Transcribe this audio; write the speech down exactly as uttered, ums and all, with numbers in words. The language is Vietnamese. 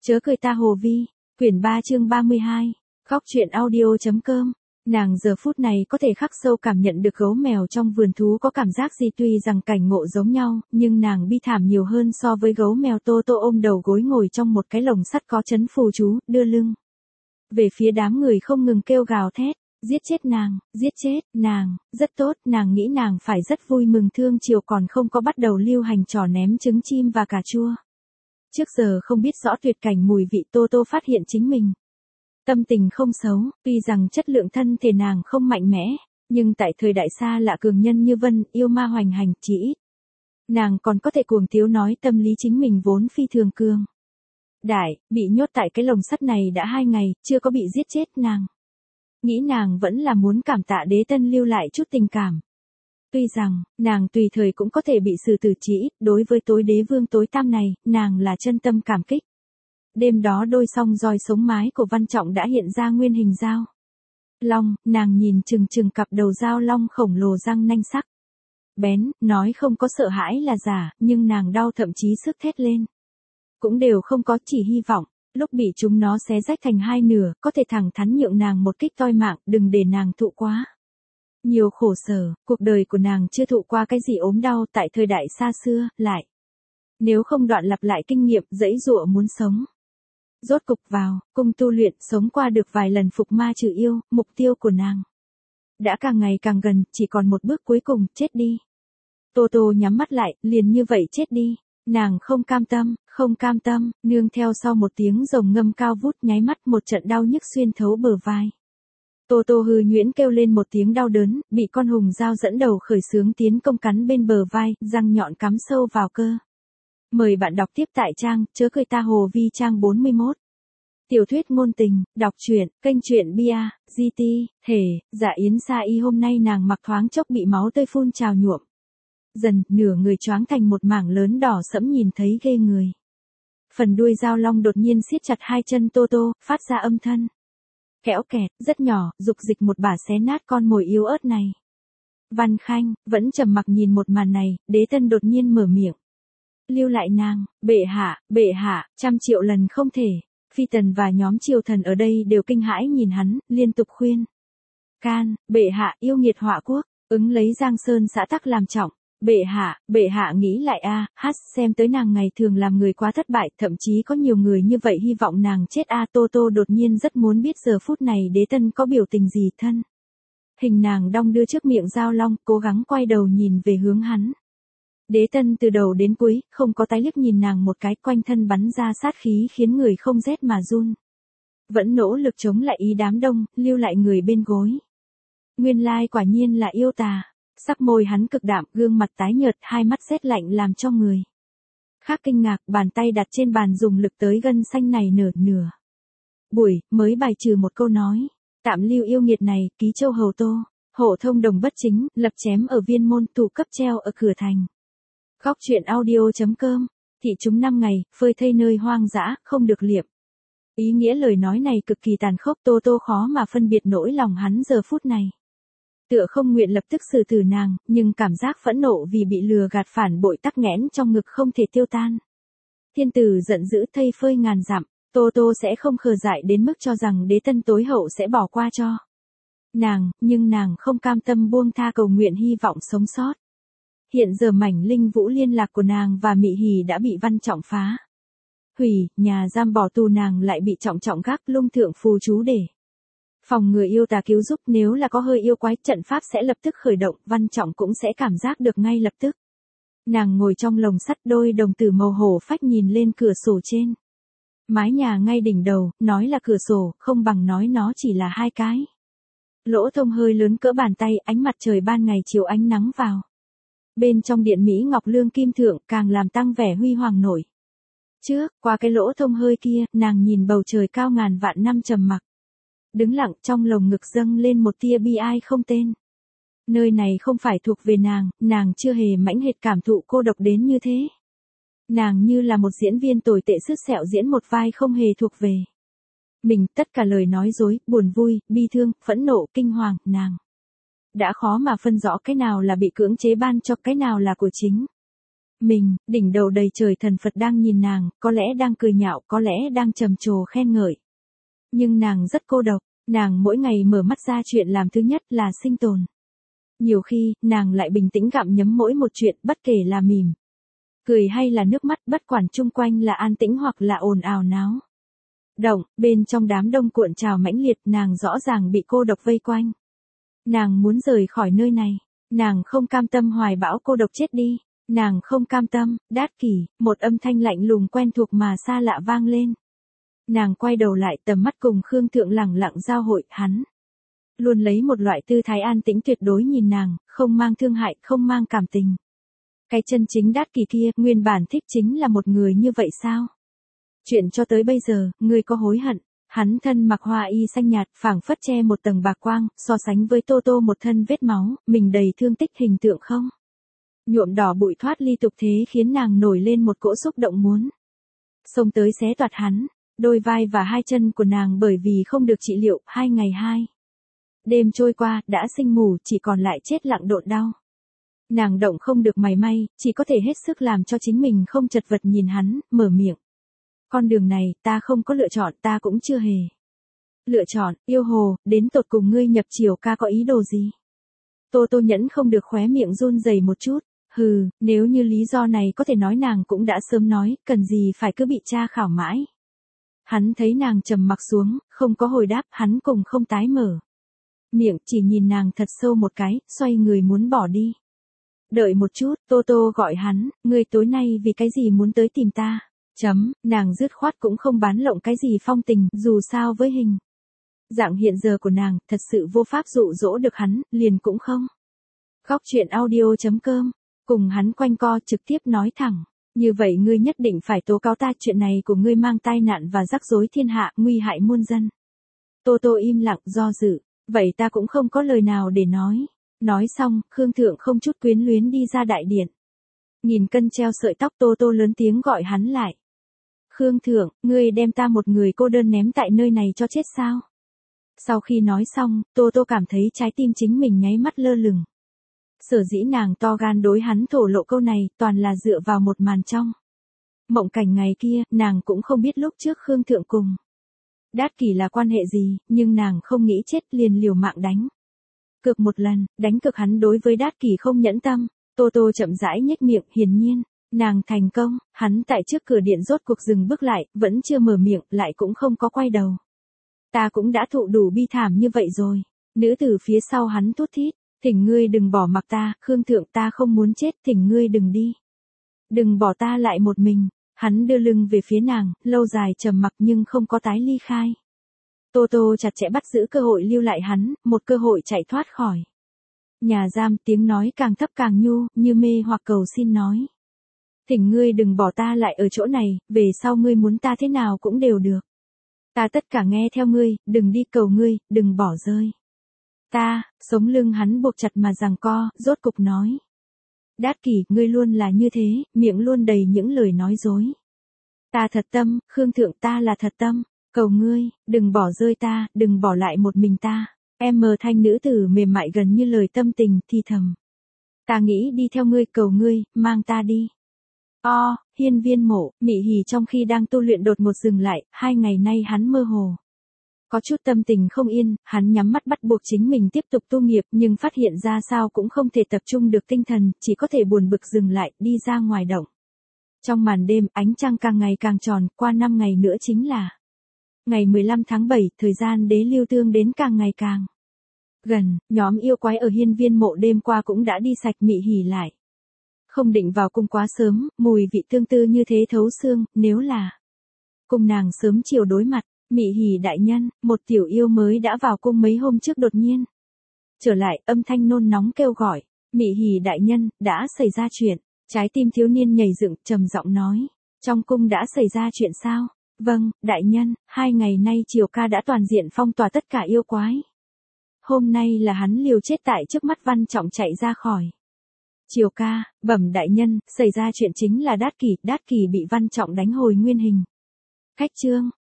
Chớ cười ta Hồ Vi, quyển ba chương ba mươi hai, khóc chuyện audio.com. Nàng giờ phút này có thể khắc sâu cảm nhận được gấu mèo trong vườn thú có cảm giác gì, tuy rằng cảnh ngộ giống nhau, nhưng nàng bi thảm nhiều hơn so với gấu mèo. Tô Tô ôm đầu gối ngồi trong một cái lồng sắt có chấn phù chú, đưa lưng về phía đám người không ngừng kêu gào thét, giết chết nàng, giết chết nàng, rất tốt, nàng nghĩ nàng phải rất vui mừng. Thương chiều còn không có bắt đầu lưu hành trò ném trứng chim và cà chua. Trước giờ không biết rõ tuyệt cảnh mùi vị, Tô Tô phát hiện chính mình tâm tình không xấu, tuy rằng chất lượng thân thể nàng không mạnh mẽ, nhưng tại thời đại xa lạ cường nhân như Vân, yêu ma hoành hành, chỉ ít nàng còn có thể cuồng tiếu nói tâm lý chính mình vốn phi thường cường đại, bị nhốt tại cái lồng sắt này đã hai ngày, chưa có bị giết chết. Nàng nghĩ nàng vẫn là muốn cảm tạ Đế Tân lưu lại chút tình cảm. Tuy rằng, nàng tùy thời cũng có thể bị xử tử, chỉ ít đối với tối đế vương tối tăm này, nàng là chân tâm cảm kích. Đêm đó đôi song roi sống mái của Văn Trọng đã hiện ra nguyên hình dao long, nàng nhìn chừng chừng cặp đầu dao long khổng lồ răng nanh sắc bén, nói không có sợ hãi là giả, nhưng nàng đau thậm chí sức thét lên cũng đều không có, chỉ hy vọng lúc bị chúng nó xé rách thành hai nửa, có thể thẳng thắn nhượng nàng một kích toi mạng, đừng để nàng thụ quá nhiều khổ sở. Cuộc đời của nàng chưa thụ qua cái gì ốm đau tại thời đại xa xưa, lại nếu không đoạn lặp lại kinh nghiệm dẫy dụa muốn sống. Rốt cục vào cung tu luyện, sống qua được vài lần phục ma trừ yêu, mục tiêu của nàng đã càng ngày càng gần, chỉ còn một bước cuối cùng, chết đi. Tô Tô nhắm mắt lại, liền như vậy chết đi. Nàng không cam tâm, không cam tâm, nương theo sau một tiếng rồng ngâm cao vút, nháy mắt một trận đau nhức xuyên thấu bờ vai. Tô Tô hư nhuyễn kêu lên một tiếng đau đớn, bị con hùng dao dẫn đầu khởi xướng tiến công cắn bên bờ vai, răng nhọn cắm sâu vào cơ. Mời bạn đọc tiếp tại trang Chớ cười ta Hồ Vi trang bốn mươi mốt. Tiểu thuyết ngôn tình, đọc truyện, kênh truyện bia, giê tê, thể, dạ yến sa y. Hôm nay nàng mặc thoáng chốc bị máu tươi phun trào nhuộm dần, nửa người choáng thành một mảng lớn đỏ sẫm, nhìn thấy ghê người. Phần đuôi dao long đột nhiên siết chặt hai chân Tô Tô, phát ra âm thanh kẽo kẹt, rất nhỏ, dục dịch một bả xé nát con mồi yếu ớt này. Văn Khanh vẫn trầm mặc nhìn một màn này, Đế Tân đột nhiên mở miệng. Lưu lại nàng, bệ hạ, bệ hạ, trăm triệu lần không thể. Phi tần và nhóm triều thần ở đây đều kinh hãi nhìn hắn, liên tục khuyên can, bệ hạ yêu nghiệt họa quốc, ứng lấy Giang Sơn xã tắc làm trọng. Bệ hạ, bệ hạ nghĩ lại a, hát xem tới nàng ngày thường làm người quá thất bại, thậm chí có nhiều người như vậy hy vọng nàng chết a. Tô Tô đột nhiên rất muốn biết giờ phút này Đế Tân có biểu tình gì. Thân hình nàng đong đưa trước miệng dao long, cố gắng quay đầu nhìn về hướng hắn. Đế Tân từ đầu đến cuối không có tái liếc nhìn nàng một cái, quanh thân bắn ra sát khí khiến người không rét mà run. Vẫn nỗ lực chống lại ý đám đông, lưu lại người bên gối. Nguyên lai quả nhiên là yêu tà. Sắc môi hắn cực đạm, gương mặt tái nhợt, hai mắt rét lạnh làm cho người khác kinh ngạc, bàn tay đặt trên bàn dùng lực tới gân xanh này nửa nửa. Buổi, mới bài trừ một câu nói, tạm lưu yêu nghiệt này, ký châu hầu Tô, hộ thông đồng bất chính, lập chém ở viên môn, tù cấp treo ở cửa thành. Khóc chuyện audio.com, thị chúng năm ngày, phơi thây nơi hoang dã, không được liệm. Ý nghĩa lời nói này cực kỳ tàn khốc, Tô Tô khó mà phân biệt nỗi lòng hắn giờ phút này. Tựa không nguyện lập tức xử tử nàng, nhưng cảm giác phẫn nộ vì bị lừa gạt phản bội tắc nghẽn trong ngực không thể tiêu tan. Thiên tử giận dữ thây phơi ngàn dặm, Tô Tô sẽ không khờ dại đến mức cho rằng Đế Tân tối hậu sẽ bỏ qua cho nàng, nhưng nàng không cam tâm buông tha cầu nguyện hy vọng sống sót. Hiện giờ mảnh linh vũ liên lạc của nàng và Mị Hỉ đã bị Văn Trọng phá hủy, nhà giam bỏ tù nàng lại bị trọng trọng gác lung thượng phù chú để phòng người yêu tà cứu giúp. Nếu là có hơi yêu quái, trận pháp sẽ lập tức khởi động, Văn Trọng cũng sẽ cảm giác được ngay lập tức. Nàng ngồi trong lồng sắt, đôi đồng tử màu hổ phách nhìn lên cửa sổ trên mái nhà ngay đỉnh đầu, nói là cửa sổ, không bằng nói nó chỉ là hai cái lỗ thông hơi lớn cỡ bàn tay, ánh mặt trời ban ngày chiếu ánh nắng vào bên trong điện mỹ ngọc lương kim thượng, càng làm tăng vẻ huy hoàng nổi. Trước, qua cái lỗ thông hơi kia, nàng nhìn bầu trời cao ngàn vạn năm trầm mặc. Đứng lặng, trong lồng ngực dâng lên một tia bi ai không tên. Nơi này không phải thuộc về nàng, nàng chưa hề mãnh liệt cảm thụ cô độc đến như thế. Nàng như là một diễn viên tồi tệ sứt sẹo diễn một vai không hề thuộc về mình, tất cả lời nói dối, buồn vui, bi thương, phẫn nộ, kinh hoàng, nàng đã khó mà phân rõ cái nào là bị cưỡng chế ban cho, cái nào là của chính mình, đỉnh đầu đầy trời thần Phật đang nhìn nàng, có lẽ đang cười nhạo, có lẽ đang trầm trồ khen ngợi. Nhưng nàng rất cô độc, nàng mỗi ngày mở mắt ra chuyện làm thứ nhất là sinh tồn. Nhiều khi, nàng lại bình tĩnh gặm nhấm mỗi một chuyện, bất kể là mỉm cười hay là nước mắt, bất quản chung quanh là an tĩnh hoặc là ồn ào náo động, bên trong đám đông cuộn trào mãnh liệt, nàng rõ ràng bị cô độc vây quanh. Nàng muốn rời khỏi nơi này, nàng không cam tâm hoài bão cô độc chết đi, nàng không cam tâm. Đát Kỷ, một âm thanh lạnh lùng quen thuộc mà xa lạ vang lên. Nàng quay đầu lại, tầm mắt cùng Khương Thượng lẳng lặng giao hội, hắn luôn lấy một loại tư thái an tĩnh tuyệt đối nhìn nàng, không mang thương hại, không mang cảm tình. Cái chân chính Đát Kỷ kia, nguyên bản thích chính là một người như vậy sao? Chuyện cho tới bây giờ, ngươi có hối hận? Hắn thân mặc hoa y xanh nhạt, phảng phất che một tầng bạc quang, so sánh với Tô Tô một thân vết máu, mình đầy thương tích hình tượng không? Nhuộm đỏ bụi thoát ly tục thế khiến nàng nổi lên một cỗ xúc động muốn xông tới xé toạc hắn. Đôi vai và hai chân của nàng bởi vì không được trị liệu, hai ngày hai đêm trôi qua, đã sinh mù, chỉ còn lại chết lặng độn đau. Nàng động không được mảy may, chỉ có thể hết sức làm cho chính mình không chật vật nhìn hắn, mở miệng. Con đường này, ta không có lựa chọn, ta cũng chưa hề lựa chọn. Yêu hồ, đến tột cùng ngươi nhập Triều ca có ý đồ gì? Tô Tô nhẫn không được khóe miệng run rẩy một chút. Hừ, nếu như lý do này có thể nói nàng cũng đã sớm nói, cần gì phải cứ bị tra khảo mãi. Hắn thấy nàng trầm mặc xuống, không có hồi đáp, hắn cùng không tái mở miệng, chỉ nhìn nàng thật sâu một cái, xoay người muốn bỏ đi. Đợi một chút, Tô Tô gọi hắn, ngươi tối nay vì cái gì muốn tới tìm ta? Chấm, nàng dứt khoát cũng không bán lộng cái gì phong tình, dù sao với hình dạng hiện giờ của nàng, thật sự vô pháp dụ dỗ được hắn, liền cũng không. Góc truyện audio chấm com, cùng hắn quanh co trực tiếp nói thẳng. Như vậy ngươi nhất định phải tố cáo ta, chuyện này của ngươi mang tai nạn và rắc rối thiên hạ, nguy hại muôn dân. Tô Tô im lặng, do dự, vậy ta cũng không có lời nào để nói. Nói xong, Khương Thượng không chút quyến luyến đi ra đại điện. Nhìn cân treo sợi tóc, Tô Tô lớn tiếng gọi hắn lại. Khương Thượng, ngươi đem ta một người cô đơn ném tại nơi này cho chết sao? Sau khi nói xong, Tô Tô cảm thấy trái tim chính mình nháy mắt lơ lửng. Sở dĩ nàng to gan đối hắn thổ lộ câu này, toàn là dựa vào một màn trong mộng cảnh ngày kia, nàng cũng không biết lúc trước Khương Thượng cùng Đát Kỷ là quan hệ gì, nhưng nàng không nghĩ chết liền liều mạng đánh cược một lần, đánh cược hắn đối với Đát Kỷ không nhẫn tâm. Tô Tô chậm rãi nhếch miệng, hiển nhiên nàng thành công. Hắn tại trước cửa điện rốt cuộc dừng bước lại, vẫn chưa mở miệng, lại cũng không có quay đầu. Ta cũng đã thụ đủ bi thảm như vậy rồi. Nữ tử phía sau hắn thút thít, thỉnh ngươi đừng bỏ mặc ta, Khương Thượng, ta không muốn chết, thỉnh ngươi đừng đi. Đừng bỏ ta lại một mình. Hắn đưa lưng về phía nàng, lâu dài trầm mặc nhưng không có tái ly khai. Tô Tô chặt chẽ bắt giữ cơ hội lưu lại hắn, một cơ hội chạy thoát khỏi nhà giam. Tiếng nói càng thấp càng nhu, như mê hoặc cầu xin nói. Thỉnh ngươi đừng bỏ ta lại ở chỗ này, về sau ngươi muốn ta thế nào cũng đều được. Ta tất cả nghe theo ngươi, đừng đi, cầu ngươi, đừng bỏ rơi ta. Sống lưng hắn buộc chặt mà giằng co, rốt cục nói. Đát Kỷ, ngươi luôn là như thế, miệng luôn đầy những lời nói dối. Ta thật tâm, Khương Thượng, ta là thật tâm, cầu ngươi, đừng bỏ rơi ta, đừng bỏ lại một mình ta. Em mờ thanh nữ tử mềm mại gần như lời tâm tình, thì thầm. Ta nghĩ đi theo ngươi, cầu ngươi, mang ta đi. O, hiên viên mộ, Mị Hỉ trong khi đang tu luyện đột ngột dừng lại, hai ngày nay hắn mơ hồ có chút tâm tình không yên, hắn nhắm mắt bắt buộc chính mình tiếp tục tu nghiệp, nhưng phát hiện ra sao cũng không thể tập trung được tinh thần, chỉ có thể buồn bực dừng lại, đi ra ngoài động. Trong màn đêm, ánh trăng càng ngày càng tròn, qua năm ngày nữa chính là ngày mười lăm tháng bảy, thời gian đế lưu tương đến càng ngày càng gần. Nhóm yêu quái ở hiên viên mộ đêm qua cũng đã đi sạch. Mị Hỉ lại không định vào cung quá sớm, mùi vị tương tư như thế thấu xương, nếu là cùng nàng sớm chiều đối mặt. Mị Hỉ đại nhân, một tiểu yêu mới đã vào cung mấy hôm trước đột nhiên trở lại, âm thanh nôn nóng kêu gọi. Mị Hỉ đại nhân, đã xảy ra chuyện. Trái tim thiếu niên nhảy dựng, trầm giọng nói. Trong cung đã xảy ra chuyện sao? Vâng, đại nhân, hai ngày nay Triều ca đã toàn diện phong tỏa tất cả yêu quái. Hôm nay là hắn liều chết tại trước mắt Văn Trọng chạy ra khỏi Triều ca. Bẩm đại nhân, xảy ra chuyện chính là Đát Kỷ, Đát Kỷ bị Văn Trọng đánh hồi nguyên hình. Khách trương,